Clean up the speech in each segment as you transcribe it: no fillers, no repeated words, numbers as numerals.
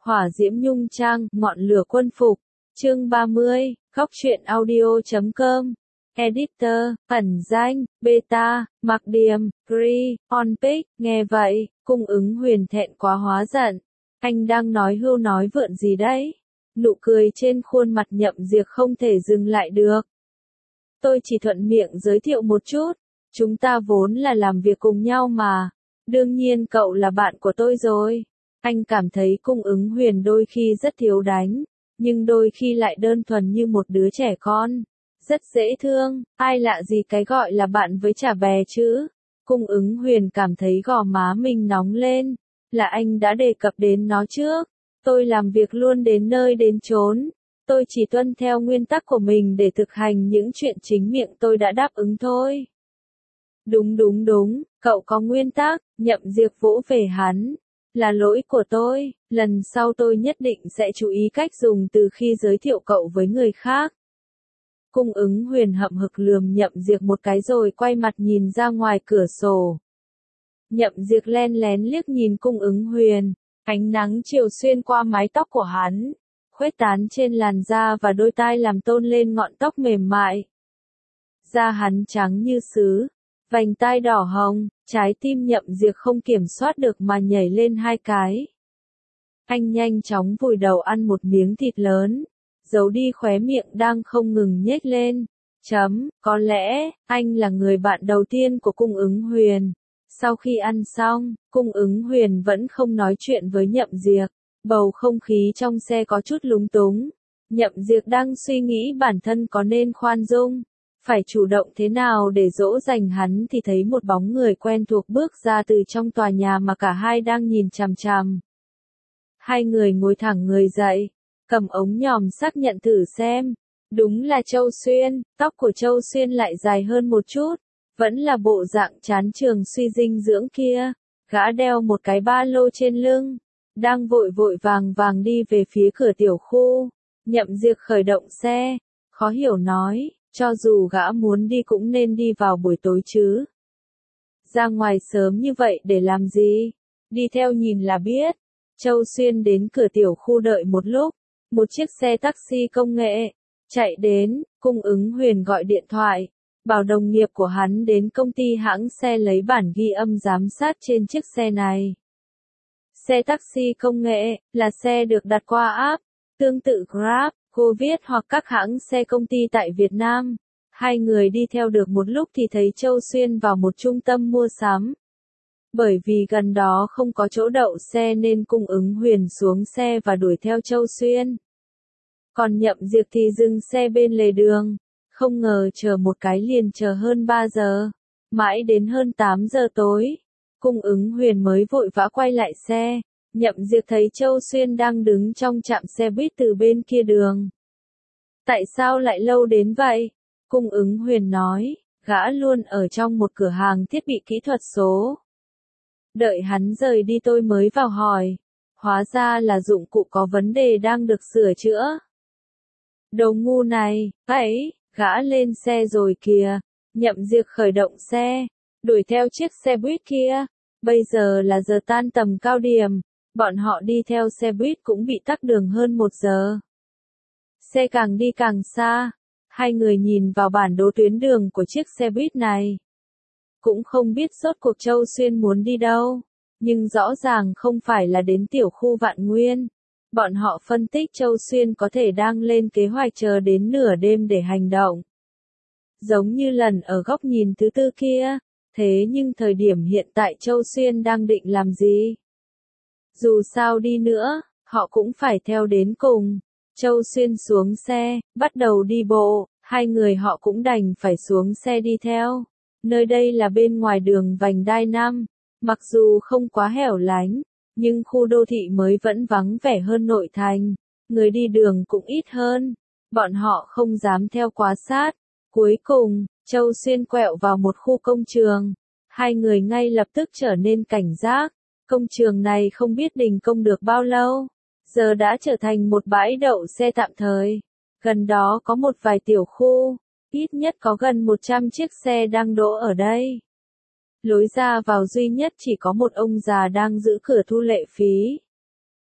Hỏa diễm nhung trang, ngọn lửa quân phục. Chương 30, Góc truyện audio.com. Editor, ẩn danh, beta, mặc điềm, free, on pic. Nghe vậy, cung ứng huyền thẹn quá hóa giận. Anh đang nói hưu nói vượn gì đấy? Nụ cười trên khuôn mặt Nhậm Diệc không thể dừng lại được. Tôi chỉ thuận miệng giới thiệu một chút. Chúng ta vốn là làm việc cùng nhau mà. Đương nhiên cậu là bạn của tôi rồi. Anh cảm thấy cung ứng huyền đôi khi rất thiếu đánh, nhưng đôi khi lại đơn thuần như một đứa trẻ con. Rất dễ thương, ai lạ gì cái gọi là bạn với chả bè chứ. Cung ứng huyền cảm thấy gò má mình nóng lên. Là anh đã đề cập đến nó trước. Tôi làm việc luôn đến nơi đến chốn. Tôi chỉ tuân theo nguyên tắc của mình để thực hành những chuyện chính miệng tôi đã đáp ứng thôi. Đúng, cậu có nguyên tắc. Nhậm Diệc vỗ về hắn. Là lỗi của tôi, lần sau tôi nhất định sẽ chú ý cách dùng từ khi giới thiệu cậu với người khác. Cung ứng huyền hậm hực lườm Nhậm Diệc một cái rồi quay mặt nhìn ra ngoài cửa sổ. Nhậm Diệc len lén liếc nhìn cung ứng huyền, ánh nắng chiều xuyên qua mái tóc của hắn, khuếch tán trên làn da và đôi tai làm tôn lên ngọn tóc mềm mại. Da hắn trắng như sứ, vành tai đỏ hồng, trái tim Nhậm Diệc không kiểm soát được mà nhảy lên hai cái. Anh nhanh chóng vùi đầu ăn một miếng thịt lớn, giấu đi khóe miệng đang không ngừng nhếch lên. Có lẽ, anh là người bạn đầu tiên của cung ứng huyền. Sau khi ăn xong, cung ứng huyền vẫn không nói chuyện với Nhậm Diệc. Bầu không khí trong xe có chút lúng túng. Nhậm Diệc đang suy nghĩ bản thân có nên khoan dung, phải chủ động thế nào để dỗ dành hắn thì thấy một bóng người quen thuộc bước ra từ trong tòa nhà mà cả hai đang nhìn chằm chằm. Hai người ngồi thẳng người dậy, cầm ống nhòm xác nhận thử xem. Đúng là Châu Xuyên, tóc của Châu Xuyên lại dài hơn một chút, vẫn là bộ dạng chán trường suy dinh dưỡng kia. Gã đeo một cái ba lô trên lưng, đang vội vàng đi về phía cửa tiểu khu. Nhậm Diệc khởi động xe, khó hiểu nói. Cho dù gã muốn đi cũng nên đi vào buổi tối chứ. Ra ngoài sớm như vậy để làm gì? Đi theo nhìn là biết. Châu Xuyên đến cửa tiểu khu đợi một lúc. Một chiếc xe taxi công nghệ chạy đến, cung ứng huyền gọi điện thoại, bảo đồng nghiệp của hắn đến công ty hãng xe lấy bản ghi âm giám sát trên chiếc xe này. Xe taxi công nghệ là xe được đặt qua app, tương tự Grab, Covid hoặc các hãng xe công ty tại Việt Nam. Hai người đi theo được một lúc thì thấy Châu Xuyên vào một trung tâm mua sắm. Bởi vì gần đó không có chỗ đậu xe nên cung ứng huyền xuống xe và đuổi theo Châu Xuyên. Còn Nhậm Diệc thì dừng xe bên lề đường. Không ngờ chờ một cái liền chờ hơn 3 giờ. Mãi đến hơn 8 giờ tối. Cung ứng huyền mới vội vã quay lại xe. Nhậm Diệc thấy Châu Xuyên đang đứng trong trạm xe buýt từ bên kia đường. Tại sao lại lâu đến vậy? Cung ứng huyền nói, gã luôn ở trong một cửa hàng thiết bị kỹ thuật số. Đợi hắn rời đi tôi mới vào hỏi. Hóa ra là dụng cụ có vấn đề đang được sửa chữa. Đồ ngu này, ấy, gã lên xe rồi kìa. Nhậm Diệc khởi động xe, đuổi theo chiếc xe buýt kia. Bây giờ là giờ tan tầm cao điểm. Bọn họ đi theo xe buýt cũng bị tắc đường hơn 1 giờ. Xe càng đi càng xa. Hai người nhìn vào bản đồ tuyến đường của chiếc xe buýt này. Cũng không biết rốt cuộc Châu Xuyên muốn đi đâu. Nhưng rõ ràng không phải là đến tiểu khu Vạn Nguyên. Bọn họ phân tích Châu Xuyên có thể đang lên kế hoạch chờ đến nửa đêm để hành động. Giống như lần ở góc nhìn thứ tư kia. Thế nhưng thời điểm hiện tại Châu Xuyên đang định làm gì? Dù sao đi nữa, họ cũng phải theo đến cùng. Châu Xuyên xuống xe, bắt đầu đi bộ, hai người họ cũng đành phải xuống xe đi theo. Nơi đây là bên ngoài đường vành đai 5, mặc dù không quá hẻo lánh, nhưng khu đô thị mới vẫn vắng vẻ hơn nội thành, người đi đường cũng ít hơn. Bọn họ không dám theo quá sát. Cuối cùng, Châu Xuyên quẹo vào một khu công trường. Hai người ngay lập tức trở nên cảnh giác. Công trường này không biết đình công được bao lâu, giờ đã trở thành một bãi đậu xe tạm thời. Gần đó có một vài tiểu khu, ít nhất có gần 100 chiếc xe đang đỗ ở đây. Lối ra vào duy nhất chỉ có một ông già đang giữ cửa thu lệ phí.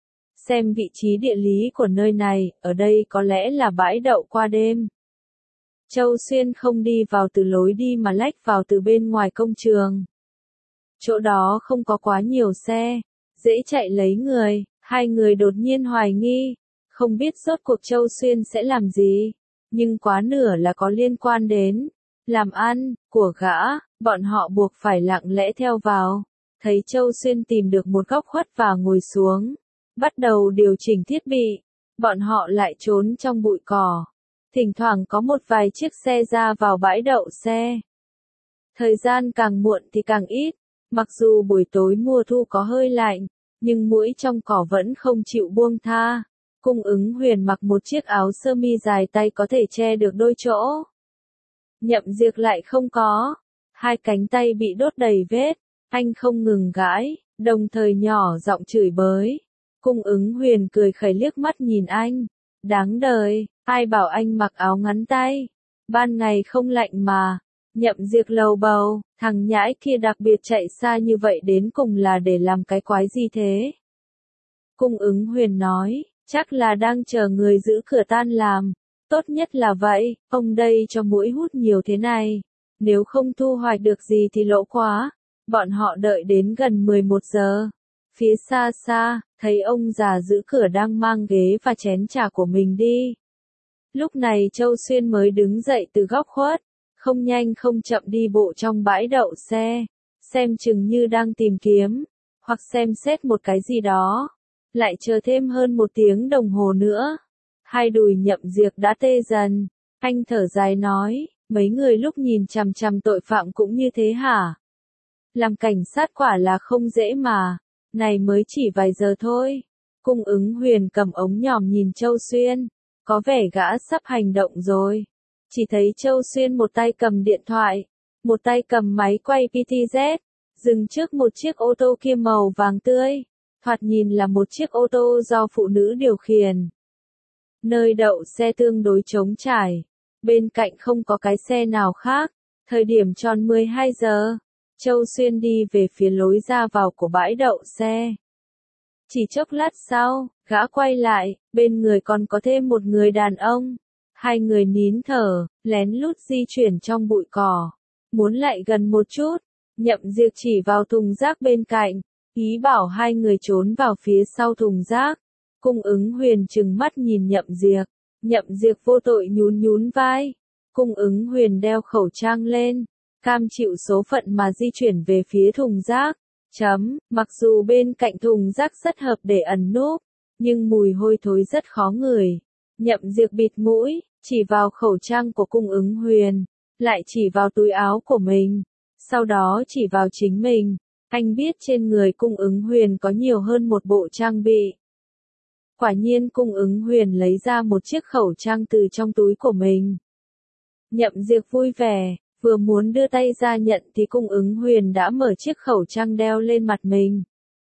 Xem vị trí địa lý của nơi này, ở đây có lẽ là bãi đậu qua đêm. Châu Xuyên không đi vào từ lối đi mà lách vào từ bên ngoài công trường. Chỗ đó không có quá nhiều xe, dễ chạy lấy người, hai người đột nhiên hoài nghi, không biết rốt cuộc Châu Xuyên sẽ làm gì, nhưng quá nửa là có liên quan đến làm ăn của gã, bọn họ buộc phải lặng lẽ theo vào. Thấy Châu Xuyên tìm được một góc khuất và ngồi xuống, bắt đầu điều chỉnh thiết bị, bọn họ lại trốn trong bụi cỏ. Thỉnh thoảng có một vài chiếc xe ra vào bãi đậu xe. Thời gian càng muộn thì càng ít, mặc dù buổi tối mùa thu có hơi lạnh, nhưng muỗi trong cỏ vẫn không chịu buông tha. Cung Ứng Huyền mặc một chiếc áo sơ mi dài tay có thể che được đôi chỗ. Nhậm Diệp lại không có, hai cánh tay bị đốt đầy vết, anh không ngừng gãi, đồng thời nhỏ giọng chửi bới. Cung Ứng Huyền cười khẩy liếc mắt nhìn anh, đáng đời, ai bảo anh mặc áo ngắn tay, ban ngày không lạnh mà. Nhậm Diệp lầu bầu, thằng nhãi kia đặc biệt chạy xa như vậy đến cùng là để làm cái quái gì thế? Cung Ứng Huyền nói, chắc là đang chờ người giữ cửa tan làm, tốt nhất là vậy, ông đây cho muỗi hút nhiều thế này, nếu không thu hoạch được gì thì lỗ quá. Bọn họ đợi đến gần 11 giờ, phía xa xa, thấy ông già giữ cửa đang mang ghế và chén trà của mình đi. Lúc này Châu Xuyên mới đứng dậy từ góc khuất, không nhanh không chậm đi bộ trong bãi đậu xe, xem chừng như đang tìm kiếm, hoặc xem xét một cái gì đó. Lại chờ thêm hơn 1 tiếng đồng hồ nữa. Hai đùi Nhậm Diệp đã tê dần. Anh thở dài nói, mấy người lúc nhìn chằm chằm tội phạm cũng như thế hả? Làm cảnh sát quả là không dễ mà. Này mới chỉ vài giờ thôi. Cung Ứng Huyền cầm ống nhòm nhìn Châu Xuyên. Có vẻ gã sắp hành động rồi. Chỉ thấy Châu Xuyên một tay cầm điện thoại, một tay cầm máy quay PTZ, dừng trước một chiếc ô tô kia màu vàng tươi. Thoạt nhìn là một chiếc ô tô do phụ nữ điều khiển. Nơi đậu xe tương đối trống trải, bên cạnh không có cái xe nào khác. Thời điểm tròn 12 giờ, Châu Xuyên đi về phía lối ra vào của bãi đậu xe. Chỉ chốc lát sau, gã quay lại, bên người còn có thêm một người đàn ông. Hai người nín thở, lén lút di chuyển trong bụi cỏ. Muốn lại gần một chút, Nhậm Diệp chỉ vào thùng rác bên cạnh, ý bảo hai người trốn vào phía sau thùng rác. Cung Ứng Huyền trừng mắt nhìn Nhậm Diệp. Nhậm Diệp vô tội nhún nhún vai. Cung Ứng Huyền đeo khẩu trang lên, cam chịu số phận mà di chuyển về phía thùng rác. Mặc dù bên cạnh thùng rác rất hợp để ẩn núp, nhưng mùi hôi thối rất khó ngửi. Nhậm Diệp bịt mũi, chỉ vào khẩu trang của Cung Ứng Huyền, lại chỉ vào túi áo của mình, sau đó chỉ vào chính mình. Anh biết trên người Cung Ứng Huyền có nhiều hơn một bộ trang bị. Quả nhiên Cung Ứng Huyền lấy ra một chiếc khẩu trang từ trong túi của mình. Nhậm Diệp vui vẻ, vừa muốn đưa tay ra nhận thì Cung Ứng Huyền đã mở chiếc khẩu trang đeo lên mặt mình.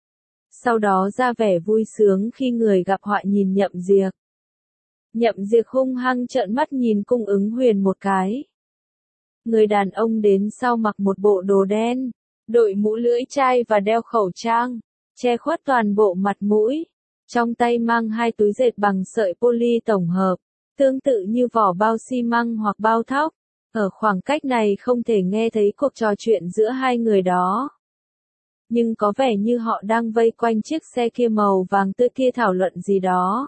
Sau đó ra vẻ vui sướng khi người gặp họa nhìn Nhậm Diệp. Nhậm Diệp hung hăng trợn mắt nhìn Cung Ứng Huyền một cái. Người đàn ông đến sau mặc một bộ đồ đen, đội mũ lưỡi chai và đeo khẩu trang, che khuất toàn bộ mặt mũi. Trong tay mang hai túi dệt bằng sợi poly tổng hợp, tương tự như vỏ bao xi măng hoặc bao thóc. Ở khoảng cách này không thể nghe thấy cuộc trò chuyện giữa hai người đó. Nhưng có vẻ như họ đang vây quanh chiếc xe kia màu vàng tươi kia thảo luận gì đó.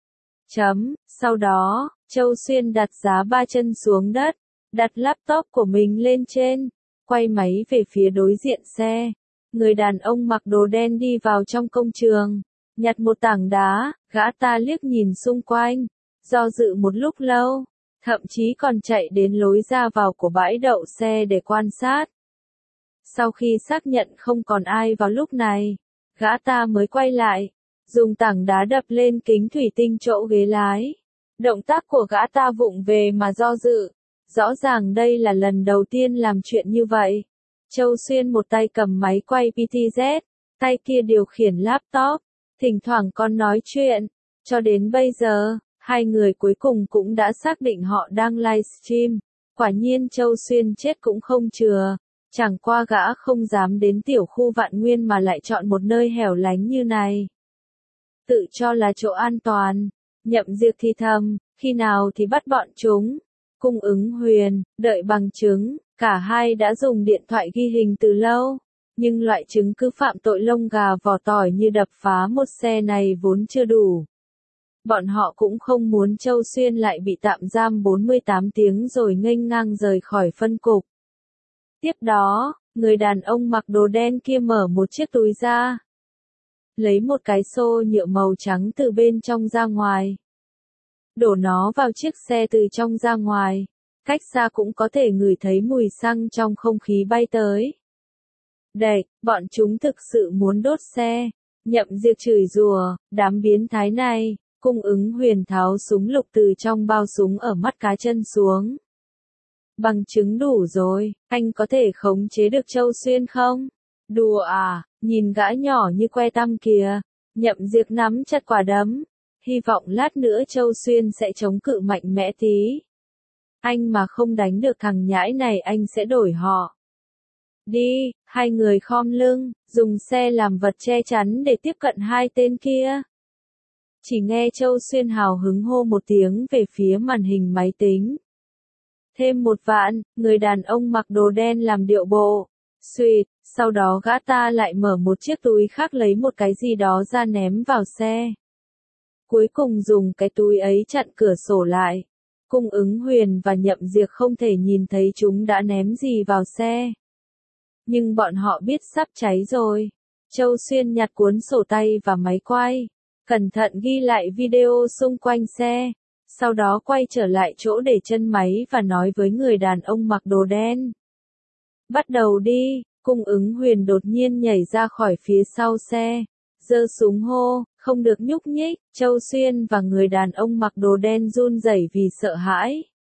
Sau đó, Châu Xuyên đặt giá 3 chân xuống đất, đặt laptop của mình lên trên, quay máy về phía đối diện xe. Người đàn ông mặc đồ đen đi vào trong công trường, nhặt một tảng đá, gã ta liếc nhìn xung quanh, do dự một lúc lâu, thậm chí còn chạy đến lối ra vào của bãi đậu xe để quan sát. Sau khi xác nhận không còn ai vào lúc này, gã ta mới quay lại, dùng tảng đá đập lên kính thủy tinh chỗ ghế lái. Động tác của gã ta vụng về mà do dự. Rõ ràng đây là lần đầu tiên làm chuyện như vậy. Châu Xuyên một tay cầm máy quay PTZ, tay kia điều khiển laptop, thỉnh thoảng còn nói chuyện. Cho đến bây giờ, hai người cuối cùng cũng đã xác định họ đang livestream. Quả nhiên Châu Xuyên chết cũng không chừa. Chẳng qua gã không dám đến tiểu khu Vạn Nguyên mà lại chọn một nơi hẻo lánh như này. tự cho là chỗ an toàn. Nhậm Diệt thì thầm, khi nào thì bắt bọn chúng. Cung Ứng Huyền, đợi bằng chứng, cả hai đã dùng điện thoại ghi hình từ lâu. Nhưng loại chứng cứ phạm tội lông gà vỏ tỏi như đập phá một xe này vốn chưa đủ. Bọn họ cũng không muốn Châu Xuyên lại bị tạm giam 48 tiếng rồi nghênh ngang rời khỏi phân cục. Tiếp đó, người đàn ông mặc đồ đen kia mở một chiếc túi ra. Lấy một cái xô nhựa màu trắng từ bên trong ra ngoài. Đổ nó vào chiếc xe từ trong ra ngoài. Cách xa cũng có thể ngửi thấy mùi xăng trong không khí bay tới. Đệt, bọn chúng thực sự muốn đốt xe. Nhậm Diệt chửi rủa, đám biến thái này. Cung Ứng Huyền tháo súng lục từ trong bao súng ở mắt cá chân xuống. Bằng chứng đủ rồi, anh có thể khống chế được Châu Xuyên không? Đùa à, nhìn gã nhỏ như que tăm kìa. Nhậm Diệt nắm chặt quả đấm. Hy vọng lát nữa Châu Xuyên sẽ chống cự mạnh mẽ tí. Anh mà không đánh được thằng nhãi này anh sẽ đổi họ. Đi, hai người khom lưng, dùng xe làm vật che chắn để tiếp cận hai tên kia. Chỉ nghe Châu Xuyên hào hứng hô một tiếng về phía màn hình máy tính. Thêm 1 vạn, người đàn ông mặc đồ đen làm điệu bộ. Xuyệt, sau đó gã ta lại mở một chiếc túi khác lấy một cái gì đó ra ném vào xe. Cuối cùng dùng cái túi ấy chặn cửa sổ lại. Cung Ứng Huyền và Nhậm Diệt không thể nhìn thấy chúng đã ném gì vào xe. Nhưng bọn họ biết sắp cháy rồi. Châu Xuyên nhặt cuốn sổ tay và máy quay. Cẩn thận ghi lại video xung quanh xe. Sau đó quay trở lại chỗ để chân máy và nói với người đàn ông mặc đồ đen. Bắt đầu đi, Cung Ứng Huyền đột nhiên nhảy ra khỏi phía sau xe. Giơ súng hô, không được nhúc nhích. Châu Xuyên và người đàn ông mặc đồ đen run rẩy vì sợ hãi.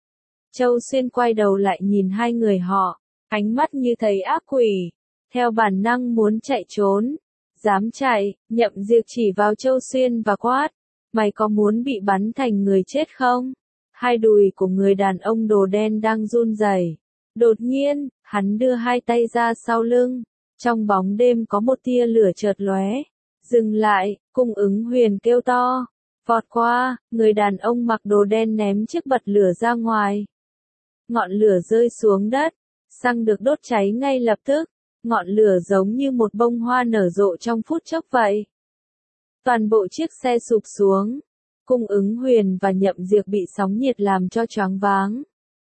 Châu Xuyên quay đầu lại nhìn hai người họ, ánh mắt như thấy ác quỷ. Theo bản năng muốn chạy trốn. Dám chạy, Nhậm Diệt chỉ vào Châu Xuyên và quát. Mày có muốn bị bắn thành người chết không? Hai đùi của người đàn ông đồ đen đang run rẩy. Đột nhiên, hắn đưa hai tay ra sau lưng. Trong bóng đêm có một tia lửa chợt lóe. Dừng lại, Cung Ứng Huyền kêu to. Vọt qua, người đàn ông mặc đồ đen ném chiếc bật lửa ra ngoài. Ngọn lửa rơi xuống đất. Xăng được đốt cháy ngay lập tức. Ngọn lửa giống như một bông hoa nở rộ trong phút chốc vậy. Toàn bộ chiếc xe sụp xuống. Cung Ứng Huyền và Nhậm Diệt bị sóng nhiệt làm cho choáng váng.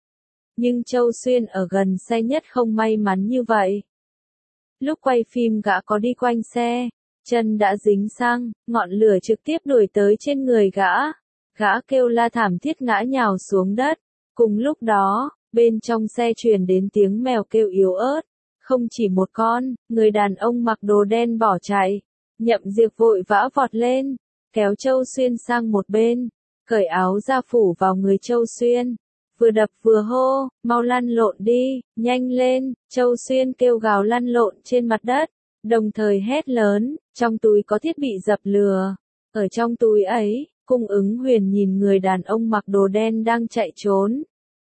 Nhưng Châu Xuyên ở gần xe nhất không may mắn như vậy. Lúc quay phim gã có đi quanh xe, chân đã dính xăng, ngọn lửa trực tiếp đuổi tới trên người gã. Gã kêu la thảm thiết ngã nhào xuống đất. Cùng lúc đó, bên trong xe truyền đến tiếng mèo kêu yếu ớt. Không chỉ một con, người đàn ông mặc đồ đen bỏ chạy. Nhậm Diệt vội vã vọt lên, kéo Châu Xuyên sang một bên, cởi áo ra phủ vào người Châu Xuyên. Vừa đập vừa hô, mau lăn lộn đi, nhanh lên. Châu Xuyên kêu gào lăn lộn trên mặt đất, đồng thời hét lớn, trong túi có thiết bị dập lửa. Ở trong túi ấy, Cung Ứng Huyền nhìn người đàn ông mặc đồ đen đang chạy trốn.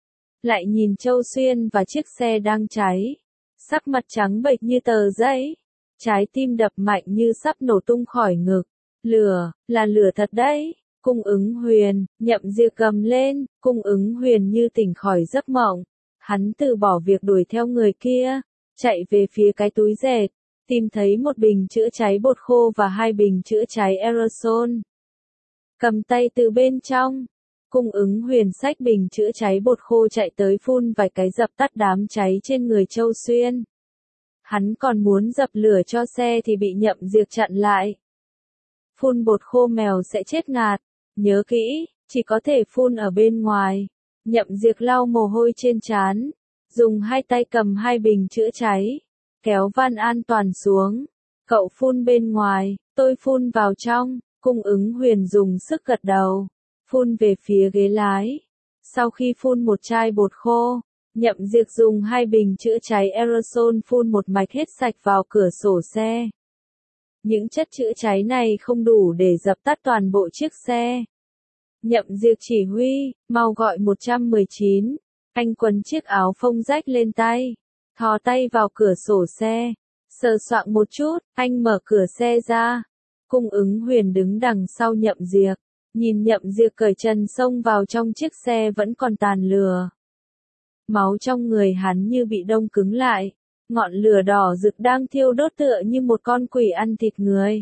Lại nhìn Châu Xuyên và chiếc xe đang cháy. Sắc mặt trắng bệch như tờ giấy. Trái tim đập mạnh như sắp nổ tung khỏi ngực. Lửa, là lửa thật đấy. Cung Ứng Huyền, Nhậm Diệt gầm lên. Cung Ứng Huyền như tỉnh khỏi giấc mộng. Hắn từ bỏ việc đuổi theo người kia. Chạy về phía cái túi dệt. Tìm thấy một bình chữa cháy bột khô và 2 bình chữa cháy aerosol. Cầm tay từ bên trong. Cung Ứng Huyền xách bình chữa cháy bột khô chạy tới phun vài cái dập tắt đám cháy trên người Châu Xuyên. Hắn còn muốn dập lửa cho xe thì bị Nhậm Diệt chặn lại. Phun bột khô mèo sẽ chết ngạt. Nhớ kỹ, chỉ có thể phun ở bên ngoài. Nhậm Diệt lau mồ hôi trên trán. Dùng hai tay cầm 2 bình chữa cháy. Kéo van an toàn xuống. Cậu phun bên ngoài, tôi phun vào trong. Cung Ứng Huyền dùng sức gật đầu. Phun về phía ghế lái. Sau khi phun một chai bột khô, Nhậm Diệt dùng 2 bình chữa cháy aerosol phun một mạch hết sạch vào cửa sổ xe. Những chất chữa cháy này không đủ để dập tắt toàn bộ chiếc xe. Nhậm Diệt chỉ huy, mau gọi 119. Anh quấn chiếc áo phông rách lên tay. Thò tay vào cửa sổ xe. Sờ soạng một chút, anh mở cửa xe ra. Cung ứng huyền đứng đằng sau Nhậm Diệp, nhìn Nhậm Diệp cởi trần xông vào trong chiếc xe vẫn còn tàn lửa. Máu trong người hắn như bị đông cứng lại, ngọn lửa đỏ rực đang thiêu đốt tựa như một con quỷ ăn thịt người.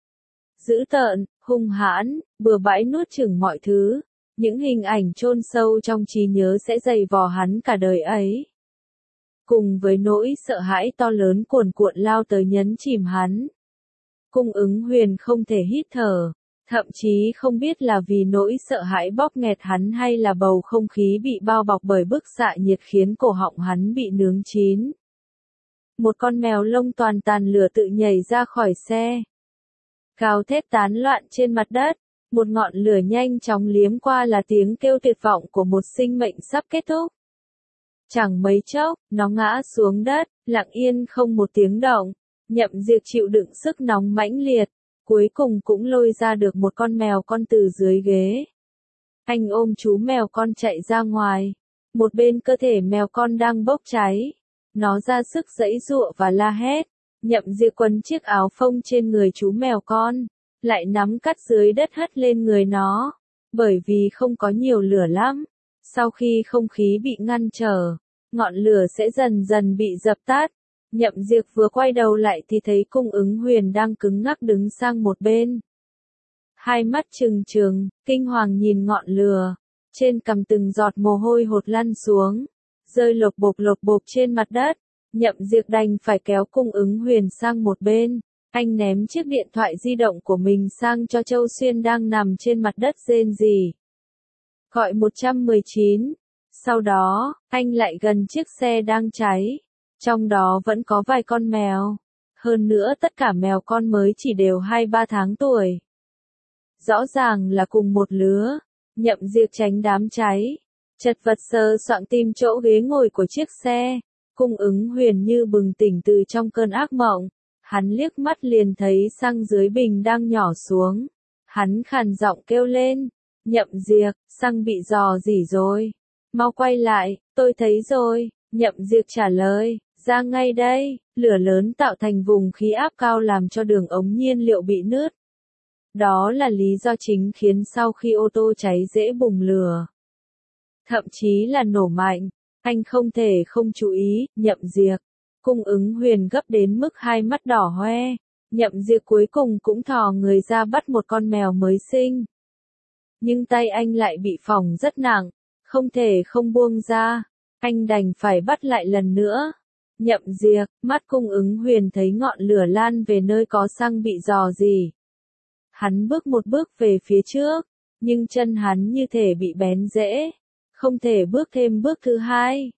Dữ tợn, hung hãn, bừa bãi nuốt chửng mọi thứ, những hình ảnh chôn sâu trong trí nhớ sẽ dày vò hắn cả đời ấy. Cùng với nỗi sợ hãi to lớn cuồn cuộn lao tới nhấn chìm hắn. Cung ứng huyền không thể hít thở, thậm chí không biết là vì nỗi sợ hãi bóp nghẹt hắn hay là bầu không khí bị bao bọc bởi bức xạ nhiệt khiến cổ họng hắn bị nướng chín. Một con mèo lông toàn tàn lửa tự nhảy ra khỏi xe. Gào thét tán loạn trên mặt đất, một ngọn lửa nhanh chóng liếm qua là tiếng kêu tuyệt vọng của một sinh mệnh sắp kết thúc. Chẳng mấy chốc, nó ngã xuống đất, lặng yên không một tiếng động. Nhậm Diệp chịu đựng sức nóng mãnh liệt, cuối cùng cũng lôi ra được một con mèo con từ dưới ghế. Anh ôm chú mèo con chạy ra ngoài, một bên cơ thể mèo con đang bốc cháy. Nó ra sức giãy giụa và la hét. Nhậm Diệp quấn chiếc áo phông trên người chú mèo con, lại nắm cắt dưới đất hất lên người nó, bởi vì không có nhiều lửa lắm. Sau khi không khí bị ngăn trở, ngọn lửa sẽ dần dần bị dập tắt. Nhậm Diệp vừa quay đầu lại thì thấy cung ứng huyền đang cứng ngắc đứng sang một bên. Hai mắt trừng trừng, kinh hoàng nhìn ngọn lửa, trên cằm từng giọt mồ hôi hột lăn xuống, rơi lộc bộp trên mặt đất. Nhậm Diệp đành phải kéo cung ứng huyền sang một bên. Anh ném chiếc điện thoại di động của mình sang cho Châu Xuyên đang nằm trên mặt đất rên rỉ. Gọi 119. Sau đó, anh lại gần chiếc xe đang cháy. Trong đó vẫn có vài con mèo. Hơn nữa tất cả mèo con mới chỉ đều 2-3 tháng tuổi. Rõ ràng là cùng một lứa. Nhậm Diệp tránh đám cháy, chật vật sờ soạng tìm chỗ ghế ngồi của chiếc xe. Cung ứng huyền như bừng tỉnh từ trong cơn ác mộng. Hắn liếc mắt liền thấy xăng dưới bình đang nhỏ xuống. Hắn khàn giọng kêu lên. Nhậm Diệp, xăng bị rò rỉ rồi. Mau quay lại, tôi thấy rồi. Nhậm Diệp trả lời. Ra ngay đây. Lửa lớn tạo thành vùng khí áp cao làm cho đường ống nhiên liệu bị nứt. Đó là lý do chính khiến sau khi ô tô cháy dễ bùng lửa. Thậm chí là nổ mạnh. Anh không thể không chú ý. Nhậm Diệp. Cung ứng huyền gấp đến mức hai mắt đỏ hoe. Nhậm Diệp cuối cùng cũng thò người ra bắt một con mèo mới sinh. Nhưng tay anh lại bị phỏng rất nặng, không thể không buông ra. Anh đành phải bắt lại lần nữa. Nhậm Diệp, mắt cung ứng huyền thấy ngọn lửa lan về nơi có xăng bị rò rỉ. Hắn bước một bước về phía trước, nhưng chân hắn như thể bị bén rễ. Không thể bước thêm bước thứ hai.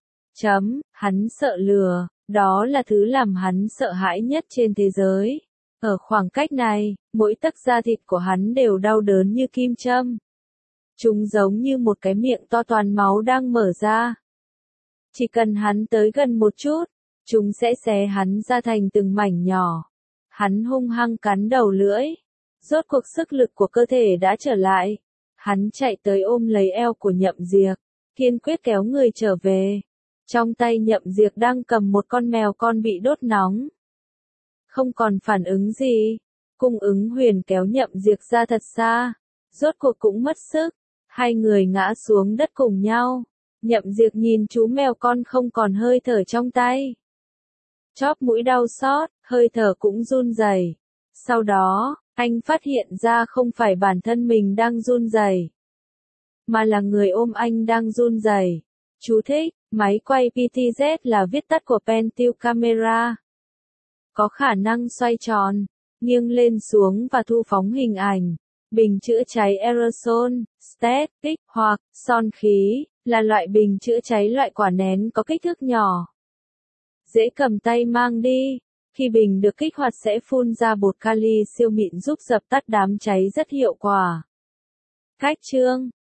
Hắn sợ lửa, đó là thứ làm hắn sợ hãi nhất trên thế giới. Ở khoảng cách này, mỗi tấc da thịt của hắn đều đau đớn như kim châm. Chúng giống như một cái miệng to toàn máu đang mở ra. Chỉ cần hắn tới gần một chút, chúng sẽ xé hắn ra thành từng mảnh nhỏ. Hắn hung hăng cắn đầu lưỡi. Rốt cuộc sức lực của cơ thể đã trở lại. Hắn chạy tới ôm lấy eo của Nhậm Diệp, kiên quyết kéo người trở về. Trong tay Nhậm Diệp đang cầm một con mèo con bị đốt nóng. Không còn phản ứng gì. Cung ứng huyền kéo Nhậm Diệp ra thật xa. Rốt cuộc cũng mất sức. Hai người ngã xuống đất cùng nhau. Nhậm Diệp nhìn chú mèo con không còn hơi thở trong tay. Chóp mũi đau xót, hơi thở cũng run rẩy. Sau đó, anh phát hiện ra không phải bản thân mình đang run rẩy, mà là người ôm anh đang run rẩy. Chú thích, máy quay PTZ là viết tắt của Pentil Camera. Có khả năng xoay tròn, nghiêng lên xuống và thu phóng hình ảnh. Bình chữa cháy aerosol, static, hoặc son khí, là loại bình chữa cháy loại quả nén có kích thước nhỏ. Dễ cầm tay mang đi. Khi bình được kích hoạt sẽ phun ra bột kali siêu mịn giúp dập tắt đám cháy rất hiệu quả. Cách chương